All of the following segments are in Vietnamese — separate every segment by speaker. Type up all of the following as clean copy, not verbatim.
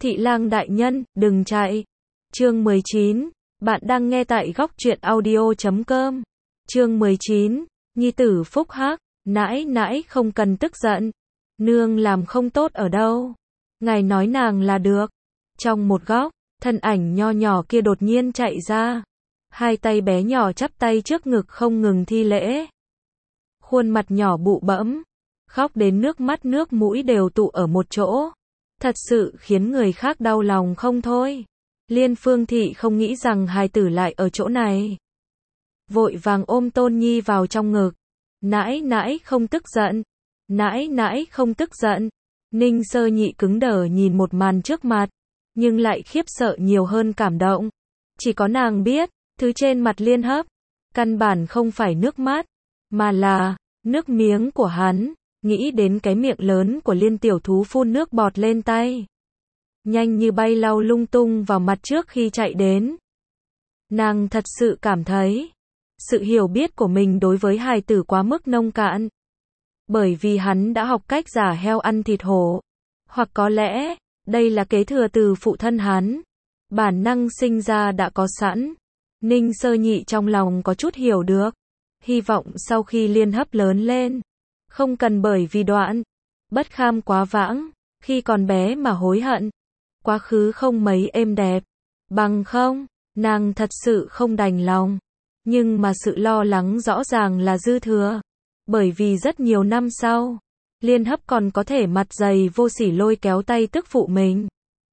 Speaker 1: Thị lang đại nhân, đừng chạy. Chương 19, bạn đang nghe tại góc truyện audio.com. Chương 19, nhi tử phúc hắc, nãi nãi không cần tức giận. Nương làm không tốt ở đâu. Ngài nói nàng là được. Trong một góc, thân ảnh nho nhỏ kia đột nhiên chạy ra. Hai tay bé nhỏ chắp tay trước ngực không ngừng thi lễ. Khuôn mặt nhỏ bụ bẫm, khóc đến nước mắt nước mũi đều tụ ở một chỗ. Thật sự khiến người khác đau lòng không thôi. Liên Phương Thị không nghĩ rằng hài tử lại ở chỗ này. Vội vàng ôm Tôn Nhi vào trong ngực. Nãi nãi không tức giận. Nãi nãi không tức giận. Ninh Sơ Nhị cứng đờ nhìn một màn trước mặt, nhưng lại khiếp sợ nhiều hơn cảm động. Chỉ có nàng biết, thứ trên mặt Liên Hấp, căn bản không phải nước mắt, mà là nước miếng của hắn. Nghĩ đến cái miệng lớn của Liên tiểu thú phun nước bọt lên tay. Nhanh như bay lau lung tung vào mặt trước khi chạy đến. Nàng thật sự cảm thấy, sự hiểu biết của mình đối với hài tử quá mức nông cạn. Bởi vì hắn đã học cách giả heo ăn thịt hổ. Hoặc có lẽ, đây là kế thừa từ phụ thân hắn. Bản năng sinh ra đã có sẵn. Ninh Sơ Nhị trong lòng có chút hiểu được. Hy vọng sau khi Liên Hấp lớn lên, không cần bởi vì đoạn bất kham quá vãng, khi còn bé mà hối hận. Quá khứ không mấy êm đẹp. Bằng không, nàng thật sự không đành lòng. Nhưng mà sự lo lắng rõ ràng là dư thừa. Bởi vì rất nhiều năm sau, Liên Hấp còn có thể mặt dày vô sỉ lôi kéo tay tức phụ mình.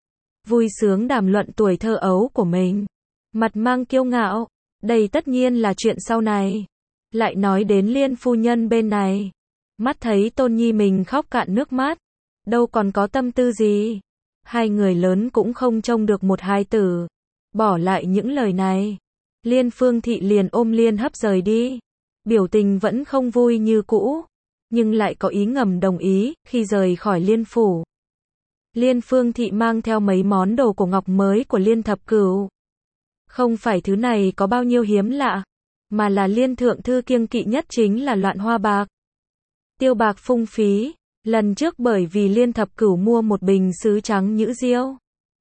Speaker 1: Vui sướng đàm luận tuổi thơ ấu của mình. Mặt mang kiêu ngạo. Đây tất nhiên là chuyện sau này. Lại nói đến Liên phu nhân bên này. Mắt thấy Tôn Nhi mình khóc cạn nước mắt. Đâu còn có tâm tư gì. Hai người lớn cũng không trông được một hài tử. Bỏ lại những lời này. Liên Phương Thị liền ôm Liên Hấp rời đi. Biểu tình vẫn không vui như cũ. Nhưng lại có ý ngầm đồng ý khi rời khỏi Liên phủ. Liên Phương Thị mang theo mấy món đồ cổ ngọc mới của Liên Thập Cửu. Không phải thứ này có bao nhiêu hiếm lạ. Mà là Liên Thượng Thư kiêng kỵ nhất chính là loạn hoa bạc. Tiêu bạc phung phí. Lần trước bởi vì Liên Thập Cửu mua một bình sứ trắng nhũ diêu.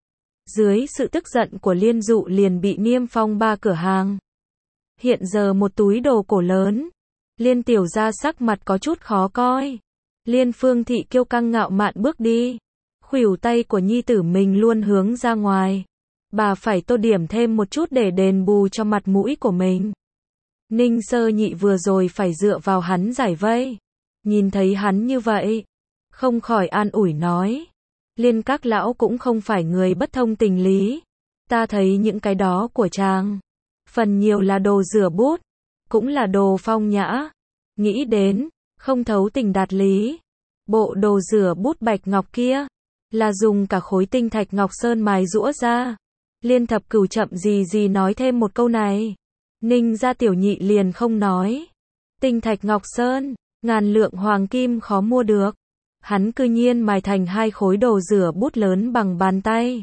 Speaker 1: Dưới sự tức giận của Liên Dụ liền bị niêm phong 3 cửa hàng. Hiện giờ một túi đồ cổ lớn. Liên tiểu gia sắc mặt có chút khó coi. Liên Phương Thị kiêu căng ngạo mạn bước đi. Khuỷu tay của nhi tử mình luôn hướng ra ngoài. Bà phải tô điểm thêm một chút để đền bù cho mặt mũi của mình. Ninh Sơ Nhị vừa rồi phải dựa vào hắn giải vây. Nhìn thấy hắn như vậy, không khỏi an ủi nói. Liên các lão cũng không phải người bất thông tình lý. Ta thấy những cái đó của chàng. Phần nhiều là đồ rửa bút. Cũng là đồ phong nhã. Nghĩ đến, không thấu tình đạt lý. Bộ đồ rửa bút bạch ngọc kia. Là dùng cả khối tinh thạch ngọc sơn mài rũa ra. Liên Thập Cửu chậm gì nói thêm một câu này. Ninh gia tiểu nhị liền không nói. Tinh thạch ngọc sơn, ngàn lượng hoàng kim khó mua được. Hắn cư nhiên mài thành 2 khối đồ rửa bút lớn bằng bàn tay.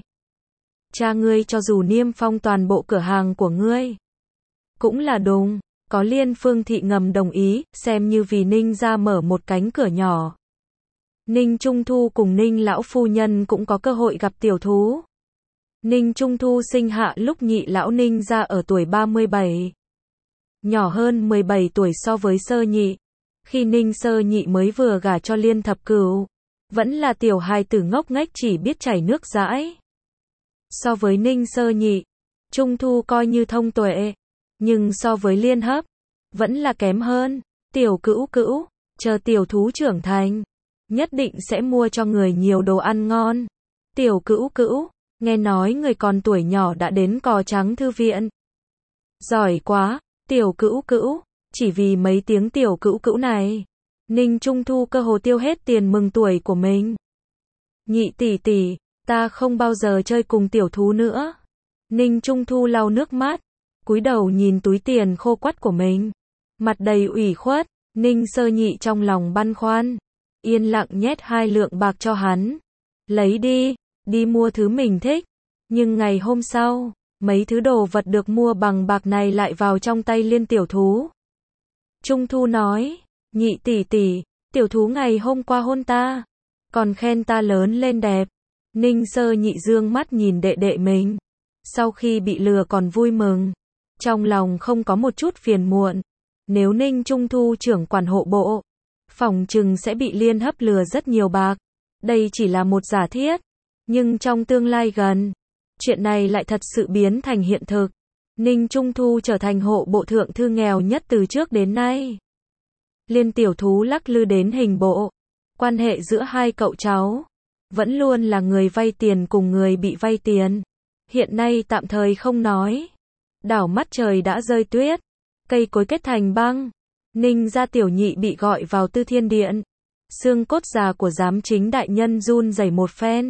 Speaker 1: Cha ngươi cho dù niêm phong toàn bộ cửa hàng của ngươi, cũng là đúng. Có Liên Phương Thị ngầm đồng ý, xem như vì Ninh gia mở một cánh cửa nhỏ. Ninh Trung Thu cùng Ninh lão phu nhân cũng có cơ hội gặp tiểu thú. Ninh Trung Thu sinh hạ lúc nhị lão Ninh gia ở tuổi 37. Nhỏ hơn 17 tuổi so với Sơ Nhị. Khi Ninh Sơ Nhị mới vừa gả cho Liên Thập Cửu, vẫn là tiểu hài tử ngốc nghếch chỉ biết chảy nước dãi. So với Ninh Sơ Nhị, Trung Thu coi như thông tuệ, nhưng so với Liên Hấp, vẫn là kém hơn. Tiểu Cữu Cữu, chờ tiểu thú trưởng thành, nhất định sẽ mua cho người nhiều đồ ăn ngon. Tiểu Cữu Cữu, nghe nói người còn tuổi nhỏ đã đến Cò Trắng thư viện. Giỏi quá, Tiểu Cữu Cữu. Chỉ vì mấy tiếng Tiểu Cữu Cữu này, Ninh Trung Thu cơ hồ tiêu hết tiền mừng tuổi của mình. Nhị tỷ tỷ, ta không bao giờ chơi cùng tiểu thú nữa. Ninh Trung Thu lau nước mắt, cúi đầu nhìn túi tiền khô quắt của mình. Mặt đầy ủy khuất, Ninh Sơ Nhị trong lòng băn khoăn. Yên lặng nhét 2 lượng bạc cho hắn. Lấy đi, đi mua thứ mình thích. Nhưng ngày hôm sau, mấy thứ đồ vật được mua bằng bạc này lại vào trong tay Liên tiểu thú. Trung Thu nói, nhị tỷ tỷ, tiểu thú ngày hôm qua hôn ta, còn khen ta lớn lên đẹp. Ninh Sơ Nhị dương mắt nhìn đệ đệ mình. Sau khi bị lừa còn vui mừng. Trong lòng không có một chút phiền muộn. Nếu Ninh Trung Thu trưởng quản hộ bộ, phỏng chừng sẽ bị Liên Hấp lừa rất nhiều bạc. Đây chỉ là một giả thiết. Nhưng trong tương lai gần, chuyện này lại thật sự biến thành hiện thực. Ninh Trung Thu trở thành hộ bộ thượng thư nghèo nhất từ trước đến nay. Liên Tiểu Thú lắc lư đến hình bộ. Quan hệ giữa hai cậu cháu vẫn luôn là người vay tiền cùng người bị vay tiền. Hiện nay tạm thời không nói. Đảo mắt trời đã rơi tuyết, cây cối kết thành băng. Ninh gia tiểu nhị bị gọi vào Tư Thiên Điện. Xương cốt già của giám chính đại nhân run rẩy một phen.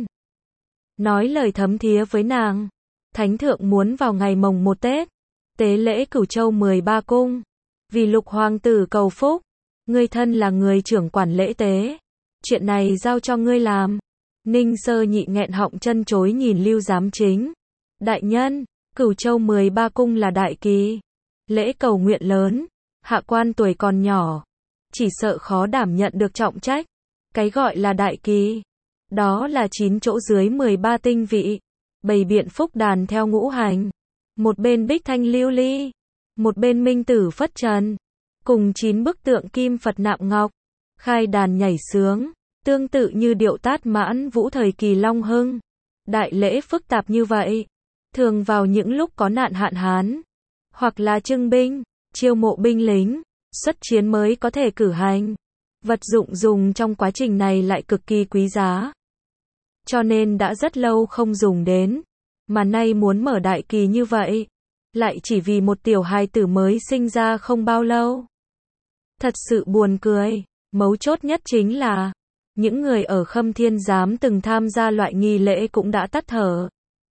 Speaker 1: Nói lời thấm thía với nàng. Thánh thượng muốn vào ngày mồng 1 Tết, tế lễ Cửu Châu 13 cung. Vì Lục hoàng tử cầu phúc, ngươi thân là người trưởng quản lễ tế. Chuyện này giao cho ngươi làm. Ninh Sơ Nhị nghẹn họng chân chối nhìn Lưu giám chính. Đại nhân, Cửu Châu 13 cung là đại kỳ. Lễ cầu nguyện lớn. Hạ quan tuổi còn nhỏ, chỉ sợ khó đảm nhận được trọng trách. Cái gọi là đại kỳ, đó là 9 chỗ dưới 13 tinh vị. Bày biện phúc đàn theo ngũ hành. Một bên bích thanh lưu ly, một bên minh tử phất trần. Cùng 9 bức tượng kim Phật nạm ngọc. Khai đàn nhảy sướng, tương tự như điệu Tát Mãn Vũ thời kỳ Long Hưng. Đại lễ phức tạp như vậy, thường vào những lúc có nạn hạn hán, hoặc là trưng binh, chiêu mộ binh lính, xuất chiến mới có thể cử hành. Vật dụng dùng trong quá trình này lại cực kỳ quý giá. Cho nên đã rất lâu không dùng đến, mà nay muốn mở đại kỳ như vậy, lại chỉ vì một tiểu hài tử mới sinh ra không bao lâu. Thật sự buồn cười, mấu chốt nhất chính là, những người ở Khâm Thiên Giám từng tham gia loại nghi lễ cũng đã tắt thở.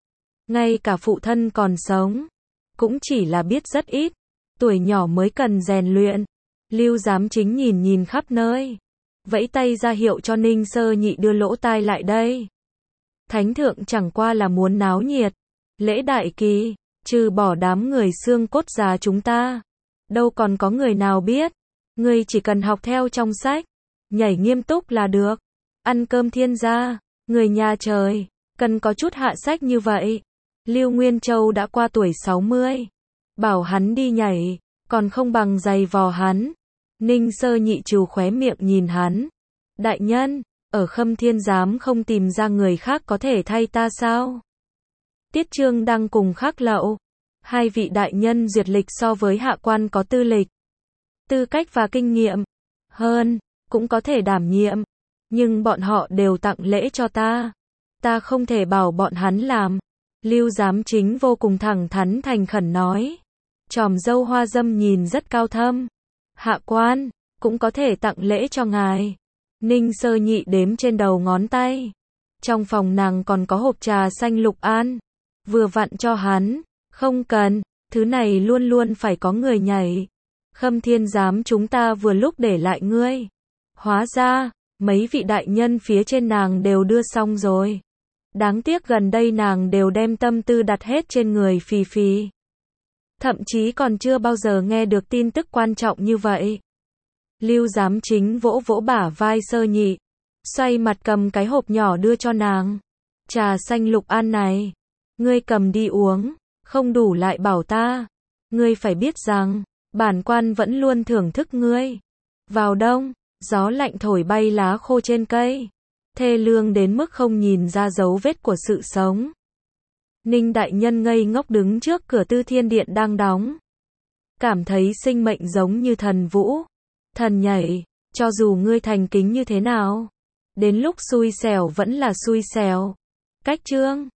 Speaker 1: Ngay cả phụ thân còn sống, cũng chỉ là biết rất ít, tuổi nhỏ mới cần rèn luyện. Lưu giám chính nhìn khắp nơi, vẫy tay ra hiệu cho Ninh Sơ Nhị đưa lỗ tai lại đây. Thánh thượng chẳng qua là muốn náo nhiệt. Lễ đại kỳ, trừ bỏ đám người xương cốt già chúng ta, đâu còn có người nào biết. Ngươi chỉ cần học theo trong sách, nhảy nghiêm túc là được. Ăn cơm thiên gia, người nhà trời, cần có chút hạ sách như vậy. Lưu Nguyên Châu đã qua tuổi 60, bảo hắn đi nhảy, còn không bằng giày vò hắn. Ninh Sơ Nhị trù khóe miệng nhìn hắn. Đại nhân, ở Khâm Thiên Giám không tìm ra người khác có thể thay ta sao? Tiết Trương đang cùng Khắc Lậu. Hai vị đại nhân duyệt lịch so với hạ quan có tư lịch, tư cách và kinh nghiệm hơn, cũng có thể đảm nhiệm. Nhưng bọn họ đều tặng lễ cho ta. Ta không thể bảo bọn hắn làm. Lưu giám chính vô cùng thẳng thắn thành khẩn nói. Chòm râu hoa dâm nhìn rất cao thâm. Hạ quan, cũng có thể tặng lễ cho ngài. Ninh Sơ Nhị đếm trên đầu ngón tay. Trong phòng nàng còn có hộp trà xanh Lục An. Vừa vặn cho hắn. Không cần, thứ này luôn luôn phải có người nhảy. Khâm Thiên Giám chúng ta vừa lúc để lại ngươi. Hóa ra, mấy vị đại nhân phía trên nàng đều đưa xong rồi. Đáng tiếc gần đây nàng đều đem tâm tư đặt hết trên người Phì Phì. Thậm chí còn chưa bao giờ nghe được tin tức quan trọng như vậy. Lưu giám chính vỗ vỗ bả vai Sơ Nhị, xoay mặt cầm cái hộp nhỏ đưa cho nàng. Trà xanh Lục An này, ngươi cầm đi uống, không đủ lại bảo ta. Ngươi phải biết rằng, bản quan vẫn luôn thưởng thức ngươi. Vào đông, gió lạnh thổi bay lá khô trên cây, thê lương đến mức không nhìn ra dấu vết của sự sống. Ninh đại nhân ngây ngốc đứng trước cửa Tư Thiên Điện đang đóng. Cảm thấy sinh mệnh giống như thần vũ, thần nhảy, cho dù ngươi thành kính như thế nào, đến lúc xui xẻo vẫn là xui xẻo. Cách chương